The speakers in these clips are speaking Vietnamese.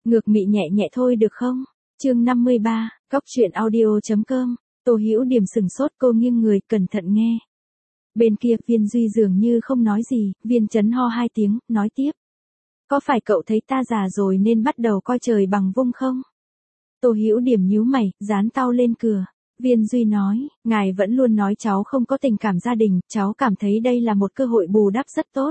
Ngược mị nhẹ nhẹ thôi được không? Chương 53, Cóc truyện audio.com. Tô Hữu Điểm sừng sốt, cô nghiêng người cẩn thận nghe. Bên kia Viên Duy dường như không nói gì, Viên Chấn ho 2 tiếng, nói tiếp. Có phải cậu thấy ta già rồi nên bắt đầu coi trời bằng vung không? Tô Hữu Điểm nhíu mày, dán tao lên cửa. Viên Duy nói, ngài vẫn luôn nói cháu không có tình cảm gia đình, cháu cảm thấy đây là một cơ hội bù đắp rất tốt.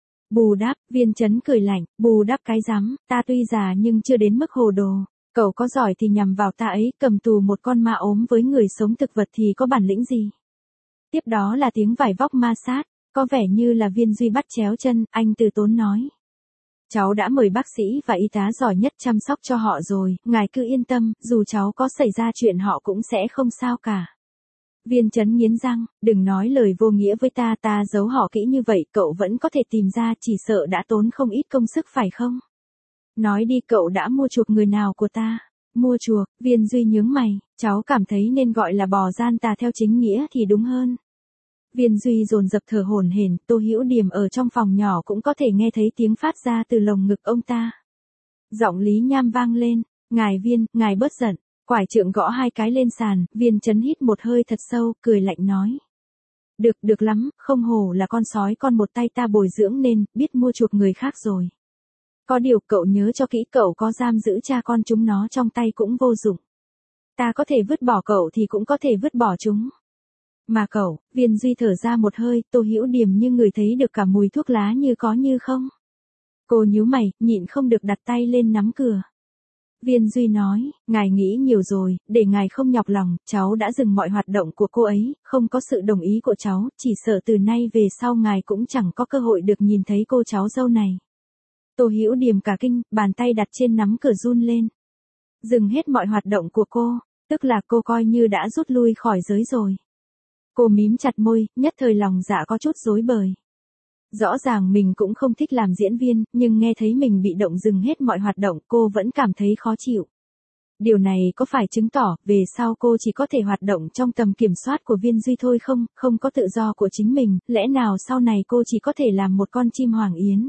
Bù đắp, Viên Chấn cười lạnh, bù đắp cái rắm, ta tuy già nhưng chưa đến mức hồ đồ. Cậu có giỏi thì nhằm vào ta ấy, cầm tù một con ma ốm với người sống thực vật thì có bản lĩnh gì? Tiếp đó là tiếng vải vóc ma sát, có vẻ như là Viên Duy bắt chéo chân, anh từ tốn nói. Cháu đã mời bác sĩ và y tá giỏi nhất chăm sóc cho họ rồi, ngài cứ yên tâm, dù cháu có xảy ra chuyện họ cũng sẽ không sao cả. Viên Chấn nghiến răng, đừng nói lời vô nghĩa với ta giấu họ kỹ như vậy cậu vẫn có thể tìm ra, chỉ sợ đã tốn không ít công sức phải không? Nói đi, cậu đã mua chuộc người nào của ta? Mua chuộc, Viên Duy nhướng mày, cháu cảm thấy nên gọi là bò gian tà theo chính nghĩa thì đúng hơn. Viên Duy dồn dập thở hổn hển, Tô Hữu Điểm ở trong phòng nhỏ cũng có thể nghe thấy tiếng phát ra từ lồng ngực ông ta. Giọng Lý Nham vang lên, ngài Viên, ngài bớt giận. Quải trượng gõ 2 cái lên sàn, Viên Chấn hít một hơi thật sâu, cười lạnh nói. Được lắm, không hổ là con sói con một tay ta bồi dưỡng nên, biết mua chuộc người khác rồi. Có điều cậu nhớ cho kỹ, cậu có giam giữ cha con chúng nó trong tay cũng vô dụng. Ta có thể vứt bỏ cậu thì cũng có thể vứt bỏ chúng. Mà cậu, Viên Duy thở ra một hơi, Tô Hữu Điểm như người thấy được cả mùi thuốc lá như có như không. Cô nhíu mày, nhịn không được đặt tay lên nắm cửa. Viên Duy nói, ngài nghĩ nhiều rồi, để ngài không nhọc lòng, cháu đã dừng mọi hoạt động của cô ấy, không có sự đồng ý của cháu, chỉ sợ từ nay về sau ngài cũng chẳng có cơ hội được nhìn thấy cô cháu dâu này. Tô Hữu Điểm cả kinh, bàn tay đặt trên nắm cửa run lên. Dừng hết mọi hoạt động của cô, tức là cô coi như đã rút lui khỏi giới rồi. Cô mím chặt môi, nhất thời lòng dạ có chút rối bời. Rõ ràng mình cũng không thích làm diễn viên, nhưng nghe thấy mình bị động dừng hết mọi hoạt động cô vẫn cảm thấy khó chịu. Điều này có phải chứng tỏ về sau cô chỉ có thể hoạt động trong tầm kiểm soát của Viên Duy thôi không, không có tự do của chính mình, lẽ nào sau này cô chỉ có thể làm một con chim hoàng yến?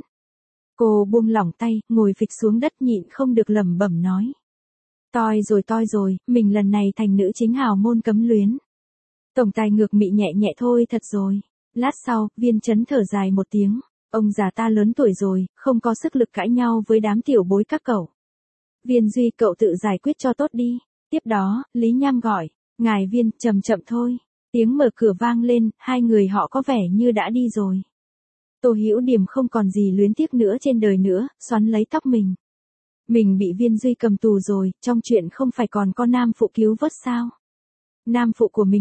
Cô buông lỏng tay, ngồi phịch xuống đất nhịn không được lẩm bẩm nói. Toi rồi, mình lần này thành nữ chính hào môn cấm luyến. Tổng tài ngược mị nhẹ nhẹ thôi thật rồi. Lát sau, Viên Chấn thở dài một tiếng. Ông già ta lớn tuổi rồi, không có sức lực cãi nhau với đám tiểu bối các cậu. Viên Duy, cậu tự giải quyết cho tốt đi. Tiếp đó, Lý Nham gọi. Ngài Viên, chậm thôi. Tiếng mở cửa vang lên, 2 người họ có vẻ như đã đi rồi. Tô Hữu Điểm không còn gì luyến tiếc nữa trên đời nữa, xoắn lấy tóc mình. Mình bị Viên Duy cầm tù rồi, trong chuyện không phải còn có nam phụ cứu vớt sao? Nam phụ của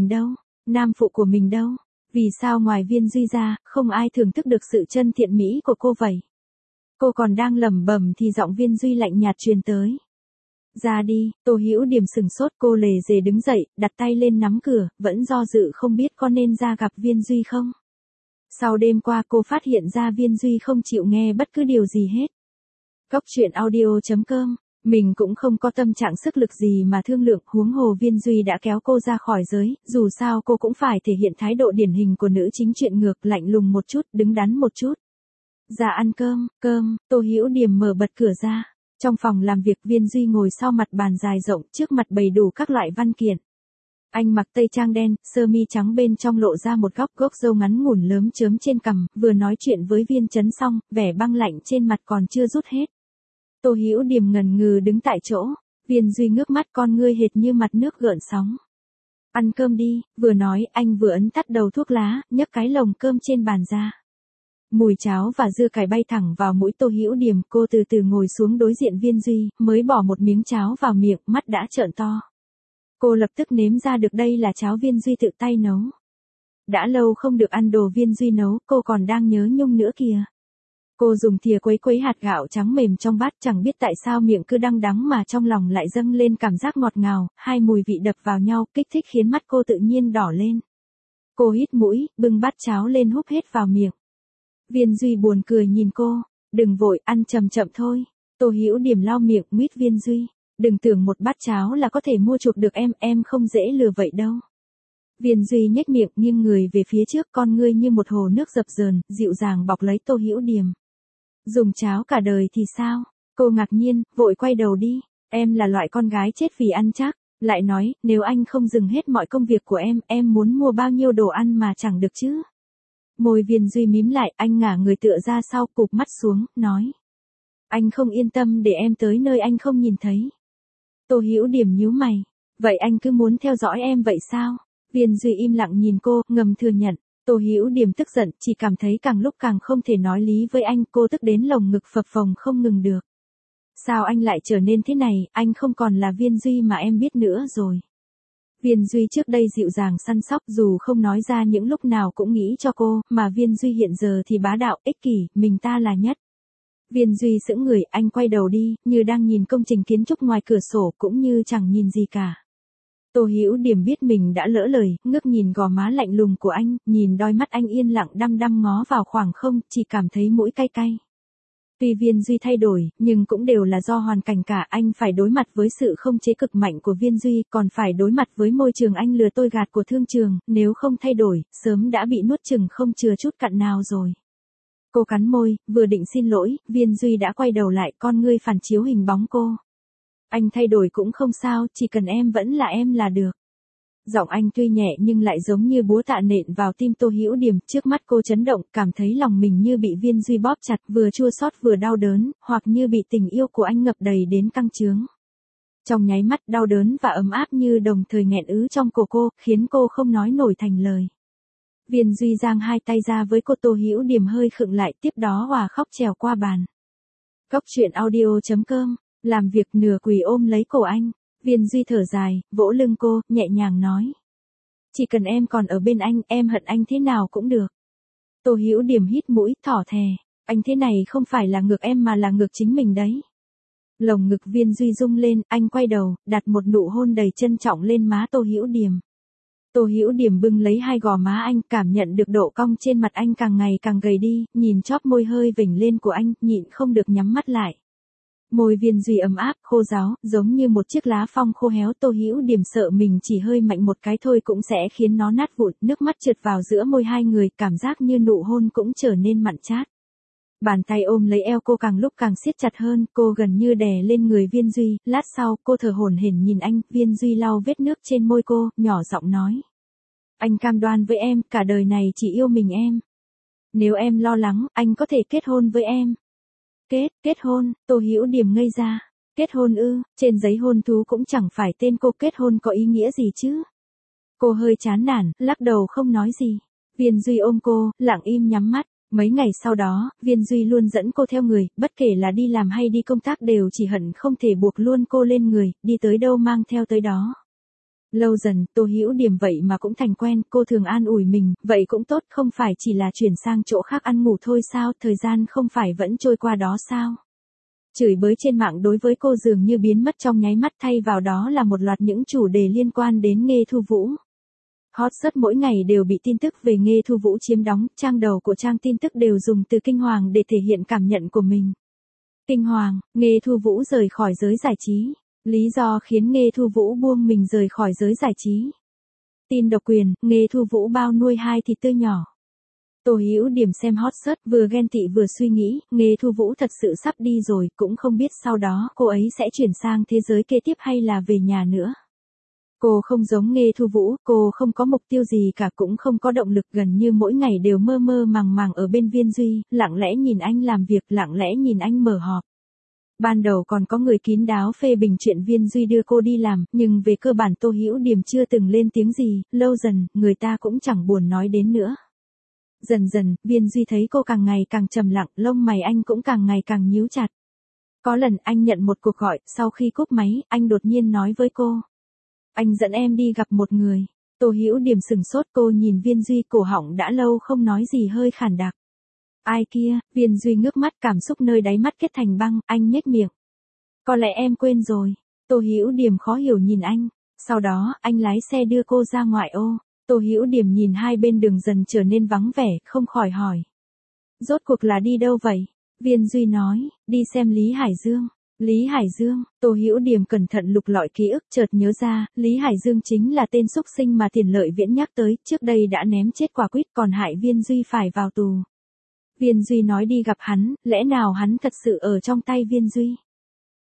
mình đâu? Vì sao ngoài Viên Duy ra, không ai thưởng thức được sự chân thiện mỹ của cô vậy? Cô còn đang lẩm bẩm thì giọng Viên Duy lạnh nhạt truyền tới. Ra đi, Tô Hữu Điểm sừng sốt, cô lề dề đứng dậy, đặt tay lên nắm cửa, vẫn do dự không biết có nên ra gặp Viên Duy không. Sau đêm qua cô phát hiện ra Viên Duy không chịu nghe bất cứ điều gì hết. Cóc truyện audio.com. Mình cũng không có tâm trạng sức lực gì mà thương lượng, huống hồ Viên Duy đã kéo cô ra khỏi giới, dù sao cô cũng phải thể hiện thái độ điển hình của nữ chính truyện ngược, lạnh lùng một chút, đứng đắn một chút. Ra ăn cơm, Tô Hữu Điểm mở bật cửa ra. Trong phòng làm việc Viên Duy ngồi sau mặt bàn dài rộng, trước mặt bày đủ các loại văn kiện. Anh mặc tây trang đen, sơ mi trắng bên trong lộ ra một góc râu ngắn ngủn lớm chớm trên cằm, vừa nói chuyện với Viên Chấn xong, vẻ băng lạnh trên mặt còn chưa rút hết. Tô Hữu Điểm ngần ngừ đứng tại chỗ, Viên Duy ngước mắt, con ngươi hệt như mặt nước gợn sóng. Ăn cơm đi, vừa nói anh vừa ấn tắt đầu thuốc lá, nhấc cái lồng cơm trên bàn ra. Mùi cháo và dưa cải bay thẳng vào mũi Tô Hữu Điểm, cô từ từ ngồi xuống đối diện Viên Duy, mới bỏ một miếng cháo vào miệng, mắt đã trợn to. Cô lập tức nếm ra được đây là cháo Viên Duy tự tay nấu. Đã lâu không được ăn đồ Viên Duy nấu, cô còn đang nhớ nhung nữa kìa. Cô dùng thìa quấy hạt gạo trắng mềm trong bát, chẳng biết tại sao miệng cứ đắng đắng mà trong lòng lại dâng lên cảm giác ngọt ngào, 2 mùi vị đập vào nhau, kích thích khiến mắt cô tự nhiên đỏ lên. Cô hít mũi, bưng bát cháo lên húp hết vào miệng. Viên Duy buồn cười nhìn cô, đừng vội, ăn chậm thôi. Tô Hữu Điểm lau miệng, mít Viên Duy, đừng tưởng một bát cháo là có thể mua chuộc được em không dễ lừa vậy đâu. Viên Duy nhếch miệng, nghiêng người về phía trước, con ngươi như một hồ nước dập dờn, dịu dàng bọc lấy Tô Hữu Điểm. Dùng cháo cả đời thì sao? Cô ngạc nhiên, vội quay đầu đi. Em là loại con gái chết vì ăn chắc. Lại nói, nếu anh không dừng hết mọi công việc của em muốn mua bao nhiêu đồ ăn mà chẳng được chứ. Môi Viên Duy mím lại, anh ngả người tựa ra sau, cụp mắt xuống, nói. Anh không yên tâm để em tới nơi anh không nhìn thấy. Tô Hữu Điểm nhíu mày. Vậy anh cứ muốn theo dõi em vậy sao? Viên Duy im lặng nhìn cô, ngầm thừa nhận. Tô Hữu Điểm tức giận, chỉ cảm thấy càng lúc càng không thể nói lý với anh, cô tức đến lồng ngực phập phồng không ngừng được. Sao anh lại trở nên thế này, anh không còn là Viên Duy mà em biết nữa rồi. Viên Duy trước đây dịu dàng săn sóc dù không nói ra những lúc nào cũng nghĩ cho cô, mà Viên Duy hiện giờ thì bá đạo, ích kỷ, mình ta là nhất. Viên Duy sững người, anh quay đầu đi, như đang nhìn công trình kiến trúc ngoài cửa sổ cũng như chẳng nhìn gì cả. Tô Hữu Điểm biết mình đã lỡ lời, ngước nhìn gò má lạnh lùng của anh, nhìn đôi mắt anh yên lặng đăm đăm ngó vào khoảng không, chỉ cảm thấy mũi cay cay. Tuy Viên Duy thay đổi, nhưng cũng đều là do hoàn cảnh cả, anh phải đối mặt với sự không chế cực mạnh của Viên Duy, còn phải đối mặt với môi trường anh lừa tôi gạt của Thương Trường, nếu không thay đổi, sớm đã bị nuốt chửng không chừa chút cặn nào rồi. Cô cắn môi, vừa định xin lỗi, Viên Duy đã quay đầu lại, con ngươi phản chiếu hình bóng cô. Anh thay đổi cũng không sao, chỉ cần em vẫn là em là được. Giọng anh tuy nhẹ nhưng lại giống như búa tạ nện vào tim Tô Hữu Điểm, trước mắt cô chấn động, cảm thấy lòng mình như bị Viên Duy bóp chặt, vừa chua xót vừa đau đớn, hoặc như bị tình yêu của anh ngập đầy đến căng trướng. Trong nháy mắt đau đớn và ấm áp như đồng thời nghẹn ứ trong cổ cô, khiến cô không nói nổi thành lời. Viên Duy giang hai tay ra với cô, Tô Hữu Điểm hơi khựng lại, tiếp đó òa khóc trèo qua bàn. Cóc truyện audio.com, làm việc nửa quỳ ôm lấy cổ anh. Viên Duy thở dài, vỗ lưng cô, nhẹ nhàng nói. Chỉ cần em còn ở bên anh, em hận anh thế nào cũng được. Tô Hữu Điểm hít mũi, thỏ thè. Anh thế này không phải là ngược em mà là ngược chính mình đấy. Lồng ngực Viên Duy rung lên, anh quay đầu, đặt một nụ hôn đầy trân trọng lên má Tô Hữu Điểm. Tô Hữu Điểm bưng lấy hai gò má anh, cảm nhận được độ cong trên mặt anh càng ngày càng gầy đi, nhìn chóp môi hơi vểnh lên của anh, nhịn không được nhắm mắt lại. Môi Viên Duy ấm áp, khô ráo, giống như một chiếc lá phong khô héo. Tô Hữu Điểm sợ mình chỉ hơi mạnh một cái thôi cũng sẽ khiến nó nát vụn, nước mắt trượt vào giữa môi hai người, cảm giác như nụ hôn cũng trở nên mặn chát. Bàn tay ôm lấy eo cô càng lúc càng siết chặt hơn, cô gần như đè lên người Viên Duy, lát sau, cô thở hổn hển nhìn anh, Viên Duy lau vết nước trên môi cô, nhỏ giọng nói. Anh cam đoan với em, cả đời này chỉ yêu mình em. Nếu em lo lắng, anh có thể kết hôn với em. Kết hôn, Tô Hữu Điểm ngây ra. Kết hôn ư, trên giấy hôn thú cũng chẳng phải tên cô, kết hôn có ý nghĩa gì chứ. Cô hơi chán nản, lắc đầu không nói gì. Viên Duy ôm cô, lặng im nhắm mắt. Mấy ngày sau đó, Viên Duy luôn dẫn cô theo người, bất kể là đi làm hay đi công tác đều chỉ hận không thể buộc luôn cô lên người, đi tới đâu mang theo tới đó. Lâu dần, Tô Hữu Điểm vậy mà cũng thành quen, cô thường an ủi mình, vậy cũng tốt, không phải chỉ là chuyển sang chỗ khác ăn ngủ thôi sao, thời gian không phải vẫn trôi qua đó sao. Chửi bới trên mạng đối với cô dường như biến mất trong nháy mắt, thay vào đó là một loạt những chủ đề liên quan đến Nghê Thu Vũ. Hot search mỗi ngày đều bị tin tức về Nghê Thu Vũ chiếm đóng, trang đầu của trang tin tức đều dùng từ kinh hoàng để thể hiện cảm nhận của mình. Kinh hoàng, Nghê Thu Vũ rời khỏi giới giải trí. Lý do khiến Nghê Thu Vũ buông mình rời khỏi giới giải trí. Tin độc quyền, Nghê Thu Vũ bao nuôi hai thịt tươi nhỏ. Tô Hữu Điểm xem hot search, vừa ghen tị vừa suy nghĩ, Nghê Thu Vũ thật sự sắp đi rồi, cũng không biết sau đó cô ấy sẽ chuyển sang thế giới kế tiếp hay là về nhà nữa. Cô không giống Nghê Thu Vũ, cô không có mục tiêu gì cả, cũng không có động lực, gần như mỗi ngày đều mơ mơ màng màng ở bên Viên Duy, lặng lẽ nhìn anh làm việc, lặng lẽ nhìn anh mở họp. Ban đầu còn có người kín đáo phê bình chuyện Viên Duy đưa cô đi làm, nhưng về cơ bản Tô Hữu Điểm chưa từng lên tiếng gì, lâu dần, người ta cũng chẳng buồn nói đến nữa. Dần dần, Viên Duy thấy cô càng ngày càng trầm lặng, lông mày anh cũng càng ngày càng nhíu chặt. Có lần anh nhận một cuộc gọi, sau khi cúp máy, anh đột nhiên nói với cô. Anh dẫn em đi gặp một người. Tô Hữu Điểm sừng sốt, cô nhìn Viên Duy, cổ họng đã lâu không nói gì hơi khản đặc. Ai kia, Viên Duy ngước mắt, cảm xúc nơi đáy mắt kết thành băng, anh nhếch miệng. Có lẽ em quên rồi. Tô Hữu Điểm khó hiểu nhìn anh. Sau đó, anh lái xe đưa cô ra ngoại ô. Tô Hữu Điểm nhìn hai bên đường dần trở nên vắng vẻ, không khỏi hỏi. Rốt cuộc là đi đâu vậy? Viên Duy nói, đi xem Lý Hải Dương. Lý Hải Dương, Tô Hữu Điểm cẩn thận lục lọi ký ức, chợt nhớ ra, Lý Hải Dương chính là tên xúc sinh mà Tiền Lợi Viễn nhắc tới, trước đây đã ném chết quả quýt còn hại Viên Duy phải vào tù. Viên Duy nói đi gặp hắn, lẽ nào hắn thật sự ở trong tay Viên Duy?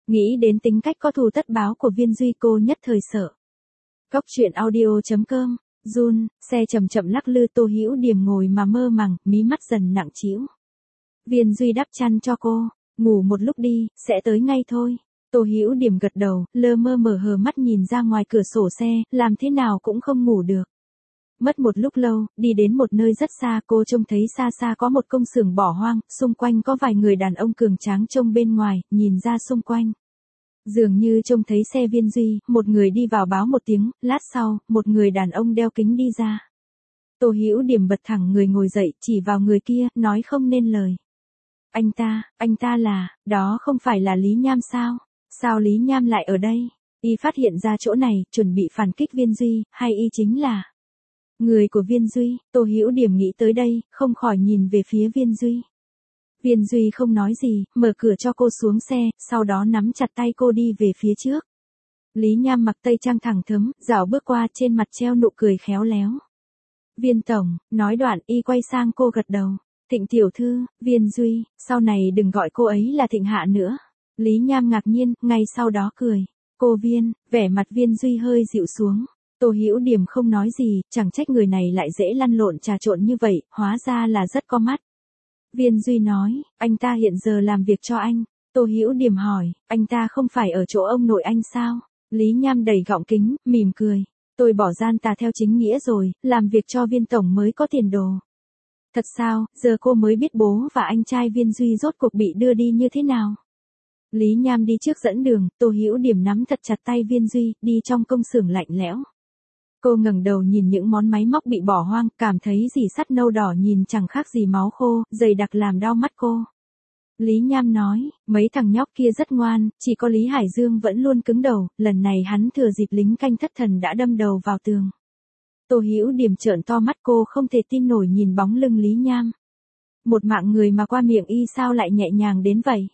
Nghĩ đến tính cách có thù tất báo của Viên Duy cô nhất thời sợ. Góc truyện audio.com, Jun, xe chậm chậm lắc lư Tô Hữu Điềm ngồi mà mơ màng, mí mắt dần nặng trĩu. Viên Duy đắp chăn cho cô, ngủ một lúc đi, sẽ tới ngay thôi. Tô Hữu Điềm gật đầu, lơ mơ mở hờ mắt nhìn ra ngoài cửa sổ xe, làm thế nào cũng không ngủ được. Mất một lúc lâu, đi đến một nơi rất xa, cô trông thấy xa xa có một công xưởng bỏ hoang, xung quanh có vài người đàn ông cường tráng trông bên ngoài, nhìn ra xung quanh. Dường như trông thấy xe Viên Duy, một người đi vào báo một tiếng, lát sau, một người đàn ông đeo kính đi ra. Tô Hữu Điềm bật thẳng người ngồi dậy, chỉ vào người kia, nói không nên lời. Anh ta là, đó không phải là Lý Nham sao? Sao Lý Nham lại ở đây? Y phát hiện ra chỗ này, chuẩn bị phản kích Viên Duy, hay y chính là người của Viên Duy? Tô Hữu Điềm nghĩ tới đây, không khỏi nhìn về phía Viên Duy. Viên Duy không nói gì, mở cửa cho cô xuống xe, sau đó nắm chặt tay cô đi về phía trước. Lý Nham mặc tây trang thẳng thớm, dạo bước qua, trên mặt treo nụ cười khéo léo. Viên tổng, nói đoạn y quay sang cô gật đầu. Thịnh tiểu thư, Viên Duy, sau này đừng gọi cô ấy là Thịnh Hạ nữa. Lý Nham ngạc nhiên, ngay sau đó cười. Cô Viên, vẻ mặt Viên Duy hơi dịu xuống. Tô Hữu Điềm không nói gì, chẳng trách người này lại dễ lăn lộn trà trộn như vậy, hóa ra là rất có mắt. Viên Duy nói, anh ta hiện giờ làm việc cho anh. Tô Hữu Điềm hỏi, anh ta không phải ở chỗ ông nội anh sao? Lý Nham đẩy gọng kính, mỉm cười. Tôi bỏ gian tà theo chính nghĩa rồi, làm việc cho Viên tổng mới có tiền đồ. Thật sao, giờ cô mới biết bố và anh trai Viên Duy rốt cuộc bị đưa đi như thế nào? Lý Nham đi trước dẫn đường, Tô Hữu Điềm nắm thật chặt tay Viên Duy, đi trong công xưởng lạnh lẽo. Cô ngẩng đầu nhìn những món máy móc bị bỏ hoang, cảm thấy rỉ sắt nâu đỏ nhìn chẳng khác gì máu khô, dày đặc làm đau mắt cô. Lý Nham nói, mấy thằng nhóc kia rất ngoan, chỉ có Lý Hải Dương vẫn luôn cứng đầu, lần này hắn thừa dịp lính canh thất thần đã đâm đầu vào tường. Tô Hữu Điềm trợn to mắt, cô không thể tin nổi nhìn bóng lưng Lý Nham. Một mạng người mà qua miệng y sao lại nhẹ nhàng đến vậy?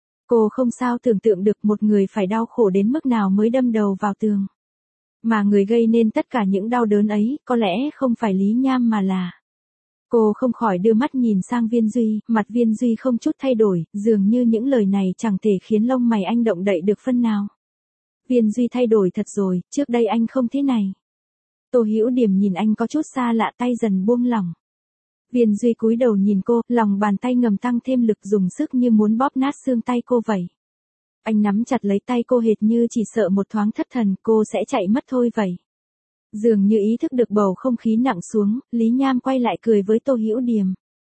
Cô không sao tưởng tượng được một người phải đau khổ đến mức nào mới đâm đầu vào tường. Mà người gây nên tất cả những đau đớn ấy, có lẽ không phải Lý Nham mà là... Cô không khỏi đưa mắt nhìn sang Viên Duy, mặt Viên Duy không chút thay đổi, dường như những lời này chẳng thể khiến lông mày anh động đậy được phân nào. Viên Duy thay đổi thật rồi, trước đây anh không thế này. Tô Hữu Điềm nhìn anh có chút xa lạ, tay dần buông lỏng. Viên Duy cúi đầu nhìn cô, lòng bàn tay ngầm tăng thêm lực, dùng sức như muốn bóp nát xương tay cô vậy. Anh nắm chặt lấy tay cô hệt như chỉ sợ một thoáng thất thần, cô sẽ chạy mất thôi vậy. Dường như ý thức được bầu không khí nặng xuống, Lý Nham quay lại cười với Tô Hữu Điềm.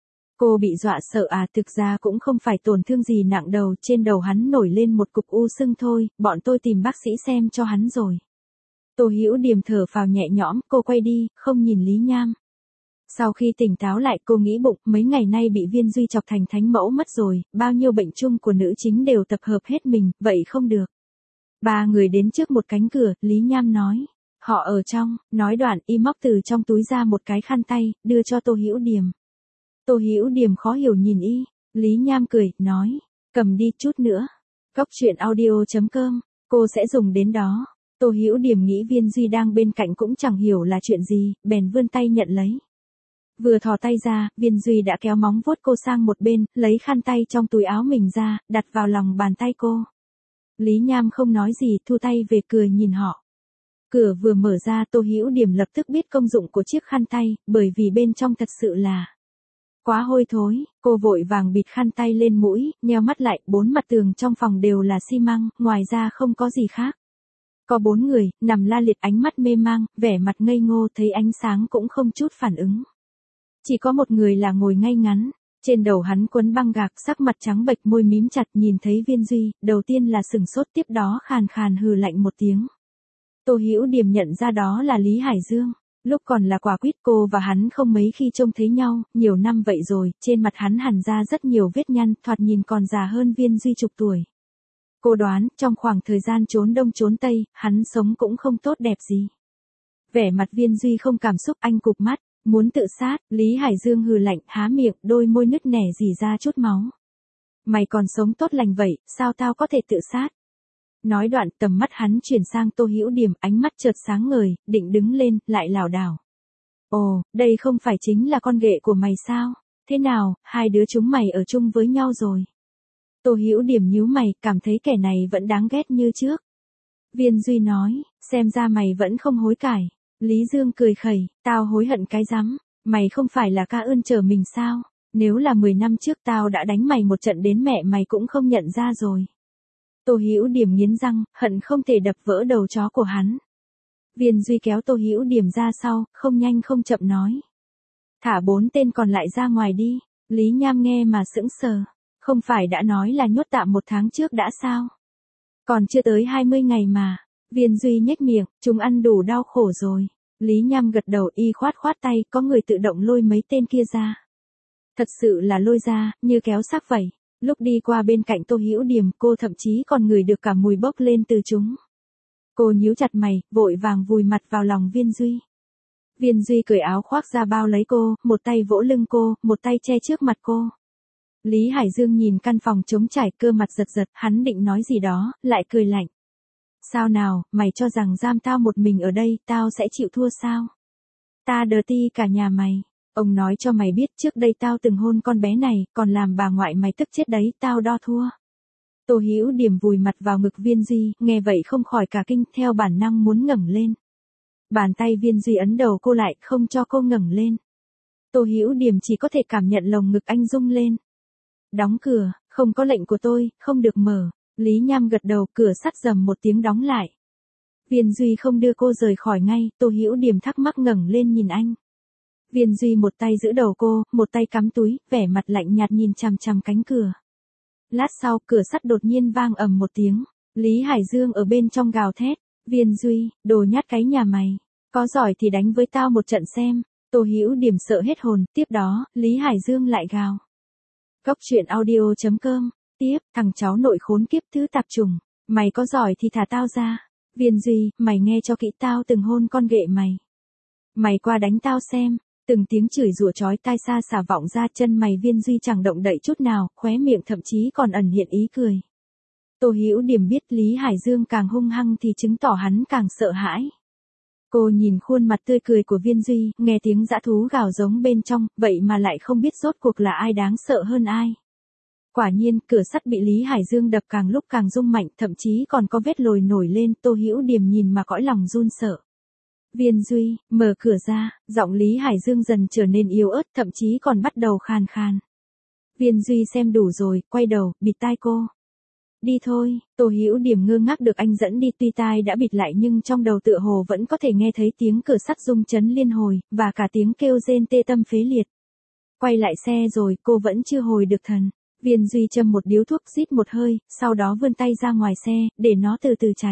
Cô bị dọa sợ à? Thực ra cũng không phải tổn thương gì nặng đâu, trên đầu hắn nổi lên một cục u sưng thôi, bọn tôi tìm bác sĩ xem cho hắn rồi. Tô Hữu Điềm thở phào nhẹ nhõm, cô quay đi, không nhìn Lý Nham. Sau khi tỉnh táo lại, cô nghĩ bụng, mấy ngày nay bị Viên Duy chọc thành thánh mẫu mất rồi, bao nhiêu bệnh chung của nữ chính đều tập hợp hết mình, vậy không được. Ba người đến trước một cánh cửa, Lý Nham nói, họ ở trong, nói đoạn y móc từ trong túi ra một cái khăn tay, đưa cho Tô Hữu Điềm. Tô Hữu Điềm khó hiểu nhìn y, Lý Nham cười, nói, cầm đi chút nữa. Góc truyện audio.com, cô sẽ dùng đến đó. Tô Hữu Điềm nghĩ Viên Duy đang bên cạnh cũng chẳng hiểu là chuyện gì, bèn vươn tay nhận lấy. Vừa thò tay ra, Viên Duy đã kéo móng vuốt cô sang một bên, lấy khăn tay trong túi áo mình ra, đặt vào lòng bàn tay cô. Lý Nham không nói gì, thu tay về cười nhìn họ. Cửa vừa mở ra, Tô Hữu Điềm lập tức biết công dụng của chiếc khăn tay, bởi vì bên trong thật sự là quá hôi thối, cô vội vàng bịt khăn tay lên mũi, nheo mắt lại, bốn mặt tường trong phòng đều là xi măng, ngoài ra không có gì khác. Có 4 người, nằm la liệt, ánh mắt mê mang, vẻ mặt ngây ngô, thấy ánh sáng cũng không chút phản ứng. Chỉ có một người là ngồi ngay ngắn, trên đầu hắn quấn băng gạc, sắc mặt trắng bệch, môi mím chặt, nhìn thấy Viên Duy, đầu tiên là sừng sốt, tiếp đó khàn khàn hừ lạnh một tiếng. Tô Hữu Điềm nhận ra đó là Lý Hải Dương. Lúc còn là quả quýt, cô và hắn không mấy khi trông thấy nhau, nhiều năm vậy rồi, trên mặt hắn hằn ra rất nhiều vết nhăn, thoạt nhìn còn già hơn Viên Duy chục tuổi. Cô đoán, trong khoảng thời gian trốn đông trốn tây, hắn sống cũng không tốt đẹp gì. Vẻ mặt Viên Duy không cảm xúc, anh cụp mắt, muốn tự sát. Lý Hải Dương hừ lạnh, há miệng, đôi môi nứt nẻ rỉ ra chút máu. Mày còn sống tốt lành vậy, sao tao có thể tự sát? Nói đoạn, tầm mắt hắn chuyển sang Tô Hữu Điềm, ánh mắt chợt sáng ngời, định đứng lên, lại lảo đảo. Ồ, đây không phải chính là con ghệ của mày sao? Thế nào, hai đứa chúng mày ở chung với nhau rồi? Tô Hữu Điểm nhíu mày, cảm thấy kẻ này vẫn đáng ghét như trước. Viên Duy nói, xem ra mày vẫn không hối cải. Lý Dương cười khẩy, tao hối hận cái rắm, mày không phải là ca ơn trở mình sao? Nếu là 10 năm trước tao đã đánh mày một trận đến mẹ mày cũng không nhận ra rồi. Tô Hữu Điểm nghiến răng, hận không thể đập vỡ đầu chó của hắn. Viên Duy kéo Tô Hữu Điểm ra sau, không nhanh không chậm nói. Thả 4 tên còn lại ra ngoài đi. Lý Nham nghe mà sững sờ. Không phải đã nói là nhốt tạm 1 tháng trước đã sao? Còn chưa tới 20 ngày mà. Viên Duy nhếch miệng, chúng ăn đủ đau khổ rồi. Lý Nham gật đầu y khoát khoát tay, có người tự động lôi mấy tên kia ra. Thật sự là lôi ra, như kéo xác vậy. Lúc đi qua bên cạnh Tô Hữu Điểm, cô thậm chí còn ngửi được cả mùi bốc lên từ chúng. Cô nhíu chặt mày, vội vàng vùi mặt vào lòng Viên Duy. Viên Duy cởi áo khoác ra bao lấy cô, một tay vỗ lưng cô, một tay che trước mặt cô. Lý Hải Dương nhìn căn phòng trống trải, cơ mặt giật giật, hắn định nói gì đó, lại cười lạnh. Sao nào, mày cho rằng giam tao một mình ở đây, tao sẽ chịu thua sao? Ta đờ ti cả nhà mày. Ông nói cho mày biết trước đây tao từng hôn con bé này, còn làm bà ngoại mày tức chết đấy, tao đo thua. Tô Hữu Điểm vùi mặt vào ngực Viên Duy, nghe vậy không khỏi cả kinh, theo bản năng muốn ngẩng lên. Bàn tay Viên Duy ấn đầu cô lại, không cho cô ngẩng lên. Tô Hữu Điểm chỉ có thể cảm nhận lồng ngực anh rung lên. Đóng cửa, không có lệnh của tôi, không được mở. Lý Nham gật đầu, cửa sắt rầm một tiếng đóng lại. Viên Duy không đưa cô rời khỏi ngay, Tô Hữu Điểm thắc mắc ngẩng lên nhìn anh. Viên Duy một tay giữ đầu cô, một tay cắm túi, vẻ mặt lạnh nhạt nhìn chằm chằm cánh cửa. Lát sau, cửa sắt đột nhiên vang ầm một tiếng. Lý Hải Dương ở bên trong gào thét. Viên Duy, đồ nhát cái nhà mày. Có giỏi thì đánh với tao một trận xem. Tô Hữu Điểm sợ hết hồn, tiếp đó, Lý Hải Dương lại gào. Cốc truyện audio.com. Tiếp, thằng cháu nội khốn kiếp thứ tạp trùng. Mày có giỏi thì thả tao ra. Viên Duy, mày nghe cho kỹ, tao từng hôn con ghệ mày. Mày qua đánh tao xem. Từng tiếng chửi rủa chói tai xa xả vọng ra, chân mày Viên Duy chẳng động đậy chút nào, khóe miệng thậm chí còn ẩn hiện ý cười. Tô Hữu Điểm biết Lý Hải Dương càng hung hăng thì chứng tỏ hắn càng sợ hãi. Cô nhìn khuôn mặt tươi cười của Viên Duy, nghe tiếng dã thú gào giống bên trong, vậy mà lại không biết rốt cuộc là ai đáng sợ hơn ai. Quả nhiên, cửa sắt bị Lý Hải Dương đập càng lúc càng rung mạnh, thậm chí còn có vết lồi nổi lên, Tô Hữu Điểm nhìn mà cõi lòng run sợ. Viên Duy, mở cửa ra, giọng Lý Hải Dương dần trở nên yếu ớt, thậm chí còn bắt đầu khàn khàn. Viên Duy xem đủ rồi, quay đầu, bịt tai cô. Đi thôi, Tô Hữu Điểm ngơ ngác được anh dẫn đi, tuy tai đã bịt lại nhưng trong đầu tựa hồ vẫn có thể nghe thấy tiếng cửa sắt rung chấn liên hồi, và cả tiếng kêu rên tê tâm phế liệt. Quay lại xe rồi, cô vẫn chưa hồi được thần. Viên Duy châm một điếu thuốc, rít một hơi, sau đó vươn tay ra ngoài xe, để nó từ từ cháy.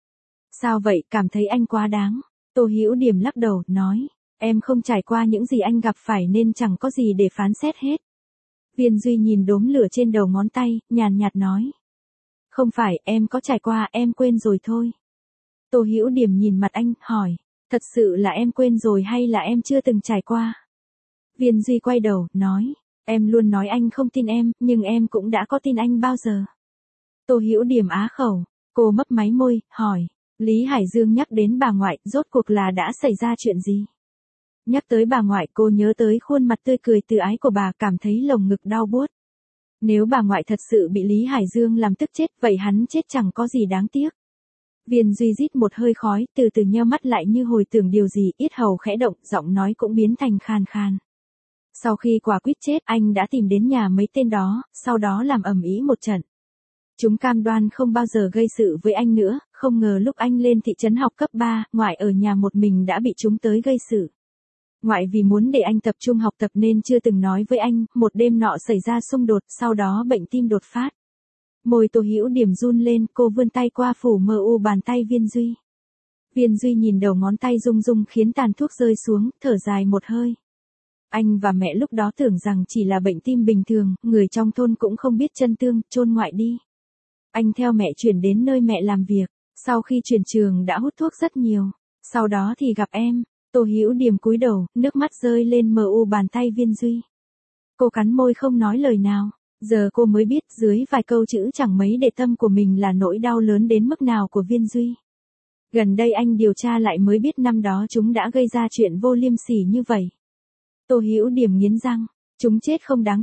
Sao vậy, cảm thấy anh quá đáng. Tô Hữu Điểm lắc đầu, nói, em không trải qua những gì anh gặp phải nên chẳng có gì để phán xét hết. Viên Duy nhìn đốm lửa trên đầu ngón tay, nhàn nhạt nói. Không phải, em có trải qua, em quên rồi thôi. Tô Hữu Điểm nhìn mặt anh, hỏi, thật sự là em quên rồi hay là em chưa từng trải qua? Viên Duy quay đầu, nói, em luôn nói anh không tin em, nhưng em cũng đã có tin anh bao giờ. Tô Hữu Điểm á khẩu, cô mấp máy môi, hỏi, Lý Hải Dương nhắc đến bà ngoại, rốt cuộc là đã xảy ra chuyện gì? Nhắc tới bà ngoại, cô nhớ tới khuôn mặt tươi cười từ ái của bà, cảm thấy lồng ngực đau buốt. Nếu bà ngoại thật sự bị Lý Hải Dương làm tức chết, vậy hắn chết chẳng có gì đáng tiếc. Viên Duy rít một hơi khói, từ từ nheo mắt lại như hồi tưởng điều gì, yết hầu khẽ động, giọng nói cũng biến thành khàn khàn. Sau khi quả quýt chết, anh đã tìm đến nhà mấy tên đó, sau đó làm ầm ĩ một trận. Chúng cam đoan không bao giờ gây sự với anh nữa, không ngờ lúc anh lên thị trấn học cấp 3, ngoại ở nhà một mình đã bị chúng tới gây sự. Ngoại vì muốn để anh tập trung học tập nên chưa từng nói với anh, một đêm nọ xảy ra xung đột, sau đó bệnh tim đột phát. Môi Tô Hữu Điểm run lên, cô vươn tay qua phủ mờ u bàn tay Viên Duy. Viên Duy nhìn đầu ngón tay rung rung khiến tàn thuốc rơi xuống, thở dài một hơi. Anh và mẹ lúc đó tưởng rằng chỉ là bệnh tim bình thường, người trong thôn cũng không biết chân tương, chôn ngoại đi. Anh theo mẹ chuyển đến nơi mẹ làm việc, sau khi chuyển trường đã hút thuốc rất nhiều, sau đó thì gặp em. Tô Hữu Điểm cúi đầu, nước mắt rơi lên mờ u bàn tay Viên Duy. Cô cắn môi không nói lời nào, giờ cô mới biết dưới vài câu chữ chẳng mấy để tâm của mình là nỗi đau lớn đến mức nào của Viên Duy. Gần đây anh điều tra lại mới biết năm đó chúng đã gây ra chuyện vô liêm sỉ như vậy. Tô Hữu Điểm nghiến răng, chúng chết không đáng tiếc,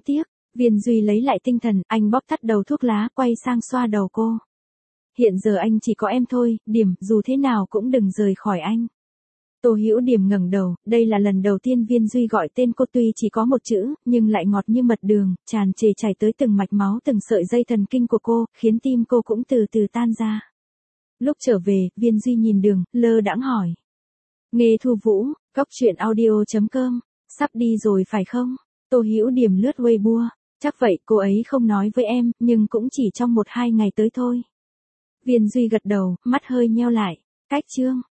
Viên Duy lấy lại tinh thần, anh bóp tắt đầu thuốc lá, quay sang xoa đầu cô. Hiện giờ anh chỉ có em thôi, Điểm, dù thế nào cũng đừng rời khỏi anh. Tô Hữu Điểm ngẩng đầu, đây là lần đầu tiên Viên Duy gọi tên cô, tuy chỉ có một chữ, nhưng lại ngọt như mật đường, tràn trề chảy tới từng mạch máu, từng sợi dây thần kinh của cô, khiến tim cô cũng từ từ tan ra. Lúc trở về, Viên Duy nhìn Đường, lơ đãng hỏi. Nghê Thu Vũ, Cóc Truyện Audio.com, sắp đi rồi phải không? Tô Hữu Điểm lướt Weibo, chắc vậy, cô ấy không nói với em, nhưng cũng chỉ trong 1-2 ngày tới thôi. Viên Duy gật đầu, mắt hơi nheo lại, cách chương.